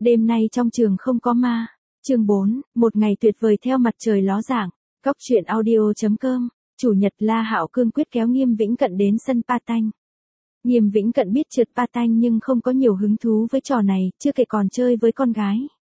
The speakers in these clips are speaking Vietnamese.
Đêm nay trong trường không có ma. Chương 4, một ngày tuyệt vời theo mặt trời ló dạng. Cóc truyện audio.com. Chủ nhật La Hạo cương quyết kéo Nghiêm Vĩnh Cận đến sân Patanh. Nghiêm Vĩnh Cận biết trượt Patanh nhưng không có nhiều hứng thú với trò này, chưa kể còn chơi với con gái.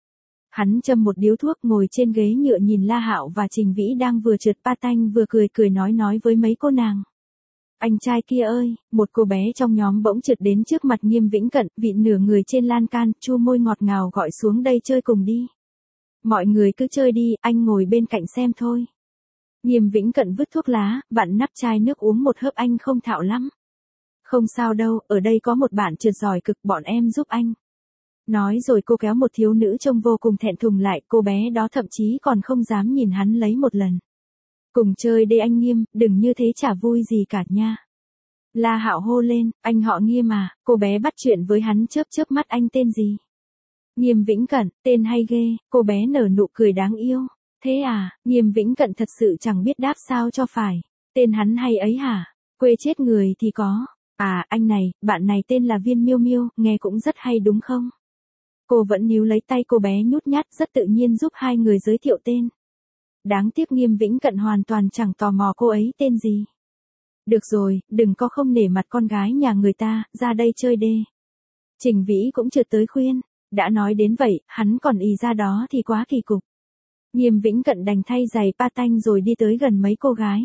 Hắn châm một điếu thuốc ngồi trên ghế nhựa nhìn La Hạo và Trình Vĩ đang vừa trượt Patanh vừa cười cười nói với mấy cô nàng. Anh trai kia ơi, một cô bé trong nhóm bỗng trượt đến trước mặt Nghiêm Vĩnh Cận, vịn nửa người trên lan can, chu môi ngọt ngào gọi xuống đây chơi cùng đi. Mọi người cứ chơi đi, anh ngồi bên cạnh xem thôi. Nghiêm Vĩnh Cận vứt thuốc lá, vặn nắp chai nước uống một hớp, anh không thạo lắm. Không sao đâu, ở đây có một bạn trượt giỏi cực, bọn em giúp anh. Nói rồi cô kéo một thiếu nữ trông vô cùng thẹn thùng lại, cô bé đó thậm chí còn không dám nhìn hắn lấy một lần. Cùng chơi đi anh Nghiêm, đừng như thế chả vui gì cả nha. La Hạo hô lên, anh họ Nghiêm à, cô bé bắt chuyện với hắn chớp mắt, anh tên gì? Nghiêm Vĩnh Cận, tên hay ghê, cô bé nở nụ cười đáng yêu. Thế à, Nghiêm Vĩnh Cận thật sự chẳng biết đáp sao cho phải. Tên hắn hay ấy hả? Quê chết người thì có. À, anh này, bạn này tên là Viên Miêu Miêu, nghe cũng rất hay đúng không? Cô vẫn níu lấy tay cô bé nhút nhát, rất tự nhiên giúp hai người giới thiệu tên. Đáng tiếc Nghiêm Vĩnh Cận hoàn toàn chẳng tò mò cô ấy tên gì. Được rồi, đừng có không nể mặt con gái nhà người ta, ra đây chơi đê. Trình Vĩ cũng trượt tới khuyên, đã nói đến vậy, hắn còn ì ra đó thì quá kỳ cục. Nghiêm Vĩnh Cận đành thay giày Patanh rồi đi tới gần mấy cô gái.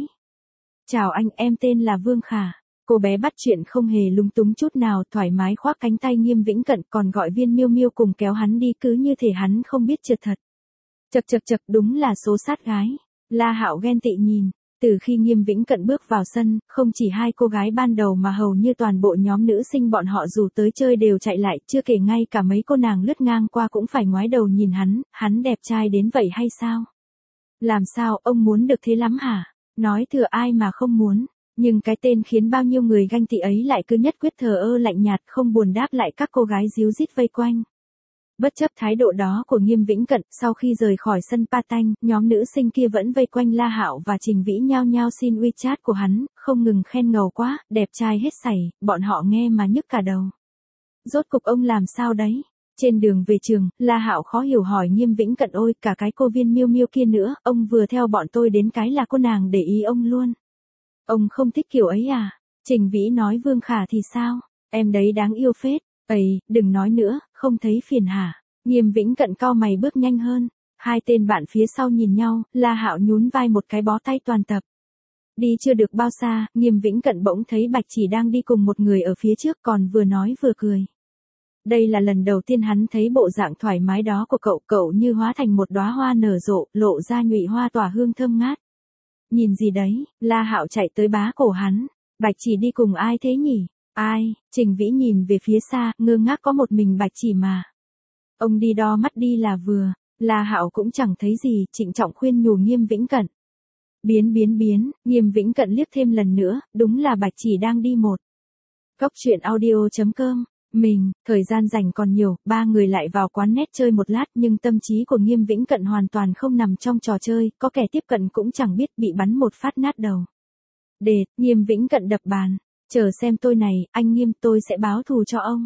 Chào anh, em tên là Vương Khả. Cô bé bắt chuyện không hề lúng túng chút nào, thoải mái khoác cánh tay Nghiêm Vĩnh Cận, còn gọi Viên Miêu Miêu cùng kéo hắn đi, cứ như thể hắn không biết trượt thật. Chậc, đúng là số sát gái. La Hạo ghen tị nhìn. Từ khi Nghiêm Vĩnh Cận bước vào sân, không chỉ hai cô gái ban đầu mà hầu như toàn bộ nhóm nữ sinh bọn họ dù tới chơi đều chạy lại, chưa kể ngay cả mấy cô nàng lướt ngang qua cũng phải ngoái đầu nhìn hắn đẹp trai đến vậy hay sao? Làm sao, ông muốn được thế lắm hả? Nói thừa ai mà không muốn. Nhưng cái tên khiến bao nhiêu người ganh tị ấy lại cứ nhất quyết thờ ơ lạnh nhạt, không buồn đáp lại các cô gái díu dít vây quanh. Bất chấp thái độ đó của Nghiêm Vĩnh Cận, sau khi rời khỏi sân Patanh, nhóm nữ sinh kia vẫn vây quanh La Hạo và Trình Vĩ nhao nhao xin WeChat của hắn, không ngừng khen ngầu quá, đẹp trai hết sảy, bọn họ nghe mà nhức cả đầu. Rốt cục ông làm sao đấy? Trên đường về trường, La Hạo khó hiểu hỏi Nghiêm Vĩnh Cận, ôi, cả cái cô Viên Miêu Miêu kia nữa, ông vừa theo bọn tôi đến cái là cô nàng để ý ông luôn. Ông không thích kiểu ấy à? Trình Vĩ nói, Vương Khả thì sao? Em đấy đáng yêu phết. Ây, đừng nói nữa, không thấy phiền hả? Nghiêm Vĩnh Cận cau mày bước nhanh hơn. Hai tên bạn phía sau nhìn nhau, La Hạo nhún vai một cái bó tay toàn tập. Đi chưa được bao xa, Nghiêm Vĩnh Cận bỗng thấy Bạch Chỉ đang đi cùng một người ở phía trước, còn vừa nói vừa cười. Đây là lần đầu tiên hắn thấy bộ dạng thoải mái đó của cậu như hóa thành một đóa hoa nở rộ, lộ ra nhụy hoa tỏa hương thơm ngát. Nhìn gì đấy? La Hạo chạy tới bá cổ hắn. Bạch Chỉ đi cùng ai thế nhỉ? Ai? Trình Vĩ nhìn về phía xa, ngơ ngác, có một mình Bạch Chỉ mà. Ông đi đo mắt đi là vừa. La Hạo cũng chẳng thấy gì, trịnh trọng khuyên nhủ Nghiêm Vĩnh Cận. Biến, Nghiêm Vĩnh Cận liếc thêm lần nữa, đúng là Bạch Chỉ đang đi một. Cóc truyện audio.com. Thời gian rảnh còn nhiều, ba người lại vào quán net chơi một lát, nhưng tâm trí của Nghiêm Vĩnh Cận hoàn toàn không nằm trong trò chơi, có kẻ tiếp cận cũng chẳng biết, bị bắn một phát nát đầu. Đệt, Nghiêm Vĩnh Cận đập bàn. Chờ xem tôi này, anh Nghiêm, tôi sẽ báo thù cho ông.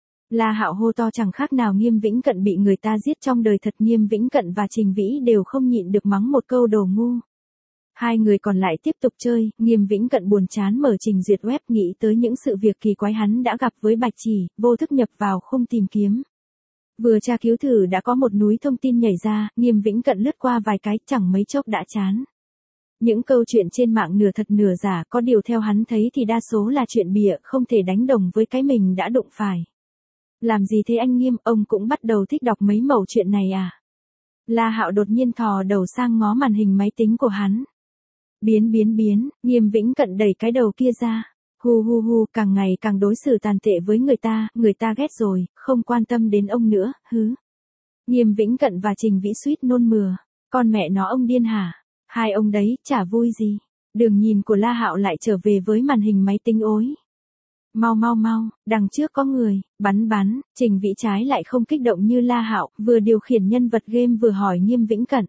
La Hạo hô to chẳng khác nào Nghiêm Vĩnh Cận bị người ta giết trong đời thật. Nghiêm Vĩnh Cận và Trình Vĩ đều không nhịn được mắng một câu đồ ngu. Hai người còn lại tiếp tục chơi, Nghiêm Vĩnh Cận buồn chán mở trình duyệt web, nghĩ tới những sự việc kỳ quái hắn đã gặp với Bạch Chỉ, vô thức nhập vào khung tìm kiếm. Vừa tra cứu thử đã có một núi thông tin nhảy ra, Nghiêm Vĩnh Cận lướt qua vài cái, chẳng mấy chốc đã chán. Những câu chuyện trên mạng nửa thật nửa giả, có điều theo hắn thấy thì đa số là chuyện bịa, không thể đánh đồng với cái mình đã đụng phải. Làm gì thế anh Nghiêm, ông cũng bắt đầu thích đọc mấy mẩu chuyện này à? La Hạo đột nhiên thò đầu sang ngó màn hình máy tính của hắn. Biến, Nghiêm Vĩnh Cận đẩy cái đầu kia ra. Hu, càng ngày càng đối xử tàn tệ với người ta ghét rồi, không quan tâm đến ông nữa, hứ. Nghiêm Vĩnh Cận và Trình Vĩ suýt nôn mửa. Con mẹ nó, ông điên hả? Hai ông đấy, chả vui gì. Đường nhìn của La Hạo lại trở về với màn hình máy tính ối. Mau, đằng trước có người, bắn, Trình Vĩ trái lại không kích động như La Hạo, vừa điều khiển nhân vật game vừa hỏi Nghiêm Vĩnh Cận.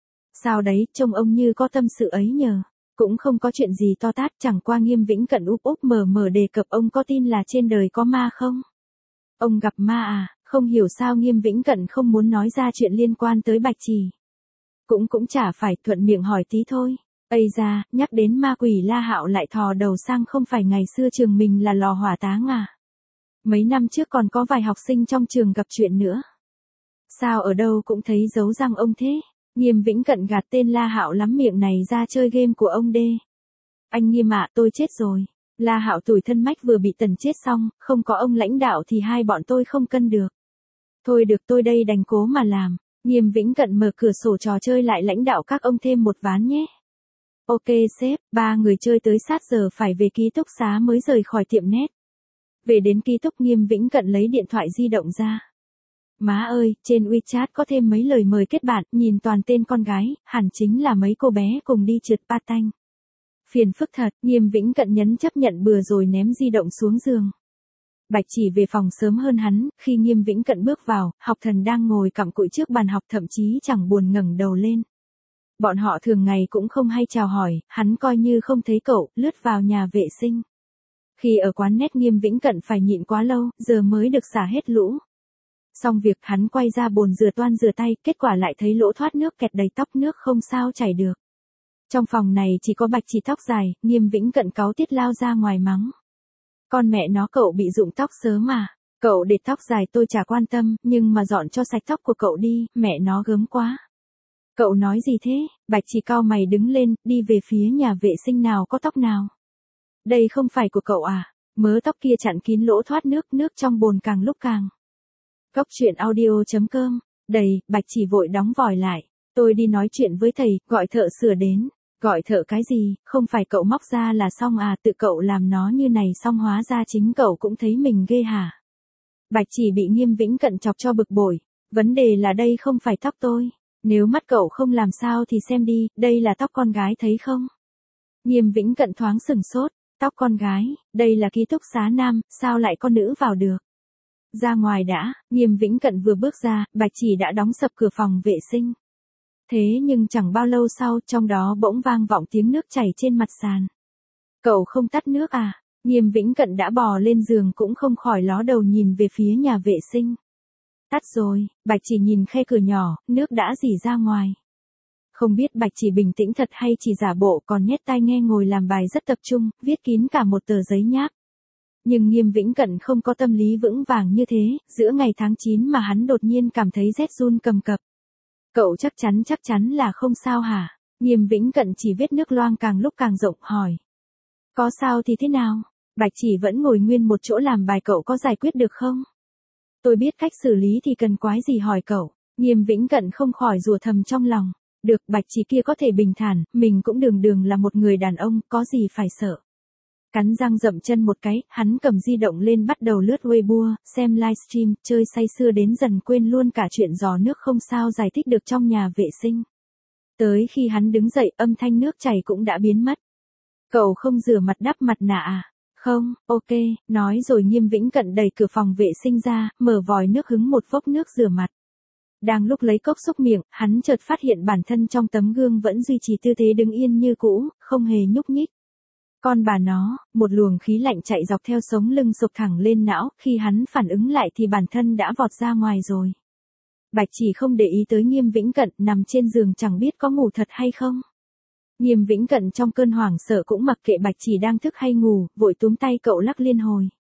Sao đấy, trông ông như có tâm sự ấy nhờ. Cũng không có chuyện gì to tát, chẳng qua Nghiêm Vĩnh Cận úp mờ đề cập, ông có tin là trên đời có ma không? Ông gặp ma à? Không hiểu sao Nghiêm Vĩnh Cận không muốn nói ra chuyện liên quan tới Bạch Chỉ. Cũng chả phải, thuận miệng hỏi tí thôi. Ây da, nhắc đến ma quỷ La Hạo lại thò đầu sang, không phải ngày xưa trường mình là lò hỏa táng à. Mấy năm trước còn có vài học sinh trong trường gặp chuyện nữa. Sao ở đâu cũng thấy dấu răng ông thế? Nghiêm Vĩnh Cận gạt tên La Hạo lắm miệng này ra chơi game của ông đê. Anh Nghiêm ạ, tôi chết rồi. La Hạo tủi thân mách vừa bị Tần chết xong, không có ông lãnh đạo thì hai bọn tôi không cân được. Thôi được, tôi đây đành cố mà làm. Nghiêm Vĩnh Cận mở cửa sổ trò chơi lại lãnh đạo các ông thêm một ván nhé. Ok sếp, ba người chơi tới sát giờ phải về ký túc xá mới rời khỏi tiệm net. Về đến ký túc Nghiêm Vĩnh Cận lấy điện thoại di động ra. Má ơi, trên WeChat có thêm mấy lời mời kết bạn, nhìn toàn tên con gái, hẳn chính là mấy cô bé cùng đi trượt patin. Phiền phức thật, Nghiêm Vĩnh Cận nhấn chấp nhận bừa rồi ném di động xuống giường. Bạch Chỉ về phòng sớm hơn hắn, khi Nghiêm Vĩnh Cận bước vào, học thần đang ngồi cặm cụi trước bàn học thậm chí chẳng buồn ngẩng đầu lên. Bọn họ thường ngày cũng không hay chào hỏi, hắn coi như không thấy cậu, lướt vào nhà vệ sinh. Khi ở quán net Nghiêm Vĩnh Cận phải nhịn quá lâu, giờ mới được xả hết lũ. Xong việc hắn quay ra bồn rửa toan rửa tay, kết quả lại thấy lỗ thoát nước kẹt đầy tóc, nước không sao chảy được. Trong phòng này chỉ có Bạch Chỉ tóc dài, Nghiêm Vĩnh Cận cáu tiết lao ra ngoài mắng. Con mẹ nó, cậu bị rụng tóc sớm mà. Cậu để tóc dài tôi chả quan tâm, nhưng mà dọn cho sạch tóc của cậu đi, mẹ nó gớm quá. Cậu nói gì thế? Bạch Chỉ cau mày đứng lên, đi về phía nhà vệ sinh. Nào có tóc nào? Đây không phải của cậu à? Mớ tóc kia chặn kín lỗ thoát nước, nước trong bồn càng lúc càng. Góc truyện audio.com. Đầy, Bạch Chỉ vội đóng vòi lại. Tôi đi nói chuyện với thầy, gọi thợ sửa đến. Gọi thợ cái gì, không phải cậu móc ra là xong à, tự cậu làm nó như này xong hóa ra chính cậu cũng thấy mình ghê hả? Bạch Chỉ bị Nghiêm Vĩnh Cận chọc cho bực bội. Vấn đề là đây không phải tóc tôi. Nếu mắt cậu không làm sao thì xem đi, đây là tóc con gái thấy không? Nghiêm Vĩnh Cận thoáng sửng sốt, tóc con gái, đây là ký túc xá nam, sao lại có nữ vào được? Ra ngoài đã, Nghiêm Vĩnh Cận vừa bước ra, Bạch Chỉ đã đóng sập cửa phòng vệ sinh. Thế nhưng chẳng bao lâu sau, trong đó bỗng vang vọng tiếng nước chảy trên mặt sàn. Cậu không tắt nước à? Nghiêm Vĩnh Cận đã bò lên giường cũng không khỏi ló đầu nhìn về phía nhà vệ sinh. Tắt rồi, Bạch Chỉ nhìn khe cửa nhỏ, nước đã rỉ ra ngoài. Không biết Bạch Chỉ bình tĩnh thật hay chỉ giả bộ, còn nhét tai nghe ngồi làm bài rất tập trung, viết kín cả một tờ giấy nháp. Nhưng Nghiêm Vĩnh Cận không có tâm lý vững vàng như thế, giữa ngày tháng 9 mà hắn đột nhiên cảm thấy rét run cầm cập. Cậu chắc chắn là không sao hả? Nghiêm Vĩnh Cận chỉ viết nước loang càng lúc càng rộng, hỏi. Có sao thì thế nào? Bạch Chỉ vẫn ngồi nguyên một chỗ làm bài, cậu có giải quyết được không? Tôi biết cách xử lý thì cần quái gì hỏi cậu. Nghiêm Vĩnh Cận không khỏi rủa thầm trong lòng. Được, Bạch Chỉ kia có thể bình thản, mình cũng đường là một người đàn ông, có gì phải sợ. Cắn răng dậm chân một cái, hắn cầm di động lên bắt đầu lướt Weibo, xem livestream, chơi say sưa đến dần quên luôn cả chuyện giò nước không sao giải thích được trong nhà vệ sinh. Tới khi hắn đứng dậy, âm thanh nước chảy cũng đã biến mất. Cậu không rửa mặt đắp mặt nạ à? Không, ok, nói rồi Nghiêm Vĩnh Cận đẩy cửa phòng vệ sinh ra, mở vòi nước hứng một vốc nước rửa mặt. Đang lúc lấy cốc xúc miệng, hắn chợt phát hiện bản thân trong tấm gương vẫn duy trì tư thế đứng yên như cũ, không hề nhúc nhích. Con bà nó, một luồng khí lạnh chạy dọc theo sống lưng sộc thẳng lên não, khi hắn phản ứng lại thì bản thân đã vọt ra ngoài rồi. Bạch Chỉ không để ý tới Nghiêm Vĩnh Cận, nằm trên giường chẳng biết có ngủ thật hay không. Nghiêm Vĩnh Cận trong cơn hoảng sợ cũng mặc kệ Bạch Chỉ đang thức hay ngủ, vội túm tay cậu lắc liên hồi.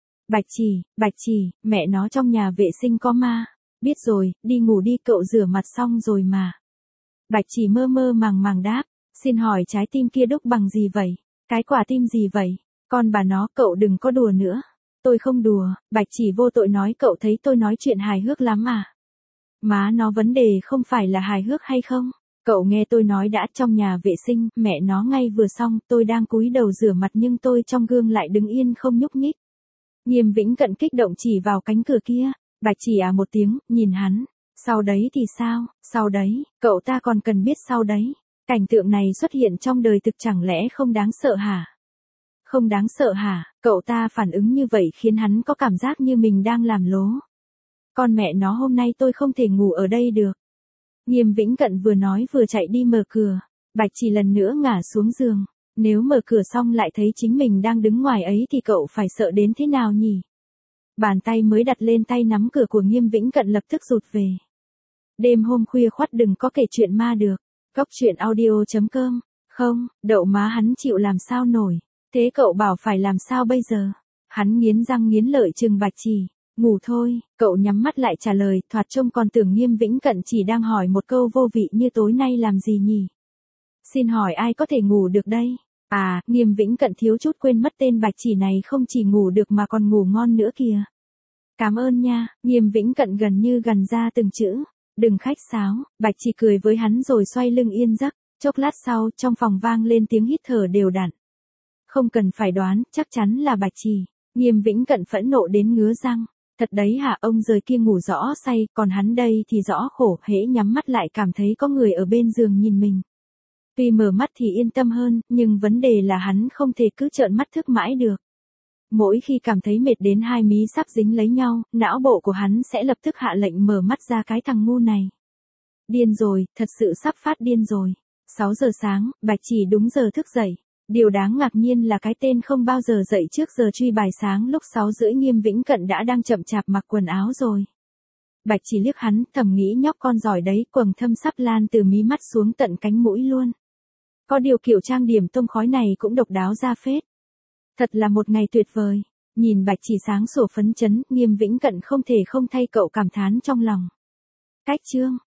Bạch Chỉ, mẹ nó trong nhà vệ sinh có ma. Biết rồi, đi ngủ đi, cậu rửa mặt xong rồi mà. Bạch Chỉ mơ màng đáp, xin hỏi trái tim kia đúc bằng gì vậy? Cái quả tim gì vậy? Con bà nó, cậu đừng có đùa nữa. Tôi không đùa, Bạch Chỉ vô tội nói, cậu thấy tôi nói chuyện hài hước lắm à? Má nó, vấn đề không phải là hài hước hay không? Cậu nghe tôi nói đã, trong nhà vệ sinh, mẹ nó ngay vừa xong, tôi đang cúi đầu rửa mặt nhưng tôi trong gương lại đứng yên không nhúc nhích. Nghiêm Vĩnh Cận kích động chỉ vào cánh cửa kia. Bạch Chỉ à một tiếng, nhìn hắn. Sau đấy thì sao? Sau đấy, cậu ta còn cần biết sau đấy. Cảnh tượng này xuất hiện trong đời thực chẳng lẽ không đáng sợ hả? Không đáng sợ hả? Cậu ta phản ứng như vậy khiến hắn có cảm giác như mình đang làm lố. Con mẹ nó, hôm nay tôi không thể ngủ ở đây được. Nghiêm Vĩnh Cận vừa nói vừa chạy đi mở cửa. Bạch Chỉ lần nữa ngả xuống giường. Nếu mở cửa xong lại thấy chính mình đang đứng ngoài ấy thì cậu phải sợ đến thế nào nhỉ? Bàn tay mới đặt lên tay nắm cửa của Nghiêm Vĩnh Cận lập tức rụt về. Đêm hôm khuya khoắt đừng có kể chuyện ma được. Cóc truyện audio.com. Không, đậu má hắn chịu làm sao nổi. Thế cậu bảo phải làm sao bây giờ? Hắn nghiến răng nghiến lợi trừng Bạch Chỉ. Ngủ thôi, cậu nhắm mắt lại trả lời, thoạt trông còn tưởng Nghiêm Vĩnh Cận chỉ đang hỏi một câu vô vị như tối nay làm gì nhỉ? Xin hỏi ai có thể ngủ được đây? À, Nghiêm Vĩnh Cận thiếu chút quên mất tên Bạch Chỉ này không chỉ ngủ được mà còn ngủ ngon nữa kìa. Cảm ơn nha, Nghiêm Vĩnh Cận gần như gần ra từng chữ. Đừng khách sáo, Bạch Chỉ cười với hắn rồi xoay lưng yên giấc. Chốc lát sau, trong phòng vang lên tiếng hít thở đều đặn. Không cần phải đoán, chắc chắn là Bạch Chỉ. Nghiêm Vĩnh Cận phẫn nộ đến ngứa răng. Thật đấy hả, ông rời kia ngủ rõ say, còn hắn đây thì rõ khổ, hễ nhắm mắt lại cảm thấy có người ở bên giường nhìn mình. Tuy mở mắt thì yên tâm hơn, nhưng vấn đề là hắn không thể cứ trợn mắt thức mãi được. Mỗi khi cảm thấy mệt đến hai mí sắp dính lấy nhau, não bộ của hắn sẽ lập tức hạ lệnh mở mắt ra cái thằng ngu này. Điên rồi, thật sự sắp phát điên rồi. 6 giờ sáng, Bạch Chỉ đúng giờ thức dậy. Điều đáng ngạc nhiên là cái tên không bao giờ dậy trước giờ truy bài sáng lúc 6 rưỡi Nghiêm Vĩnh Cận đã đang chậm chạp mặc quần áo rồi. Bạch Chỉ liếc hắn, thầm nghĩ nhóc con giỏi đấy, quầng thâm sắp lan từ mí mắt xuống tận cánh mũi luôn. Có điều kiểu trang điểm tông khói này cũng độc đáo ra phết. Thật là một ngày tuyệt vời. Nhìn Bạch Chỉ sáng sủa phấn chấn, Nghiêm Vĩnh Cận không thể không thay cậu cảm thán trong lòng. Cách chương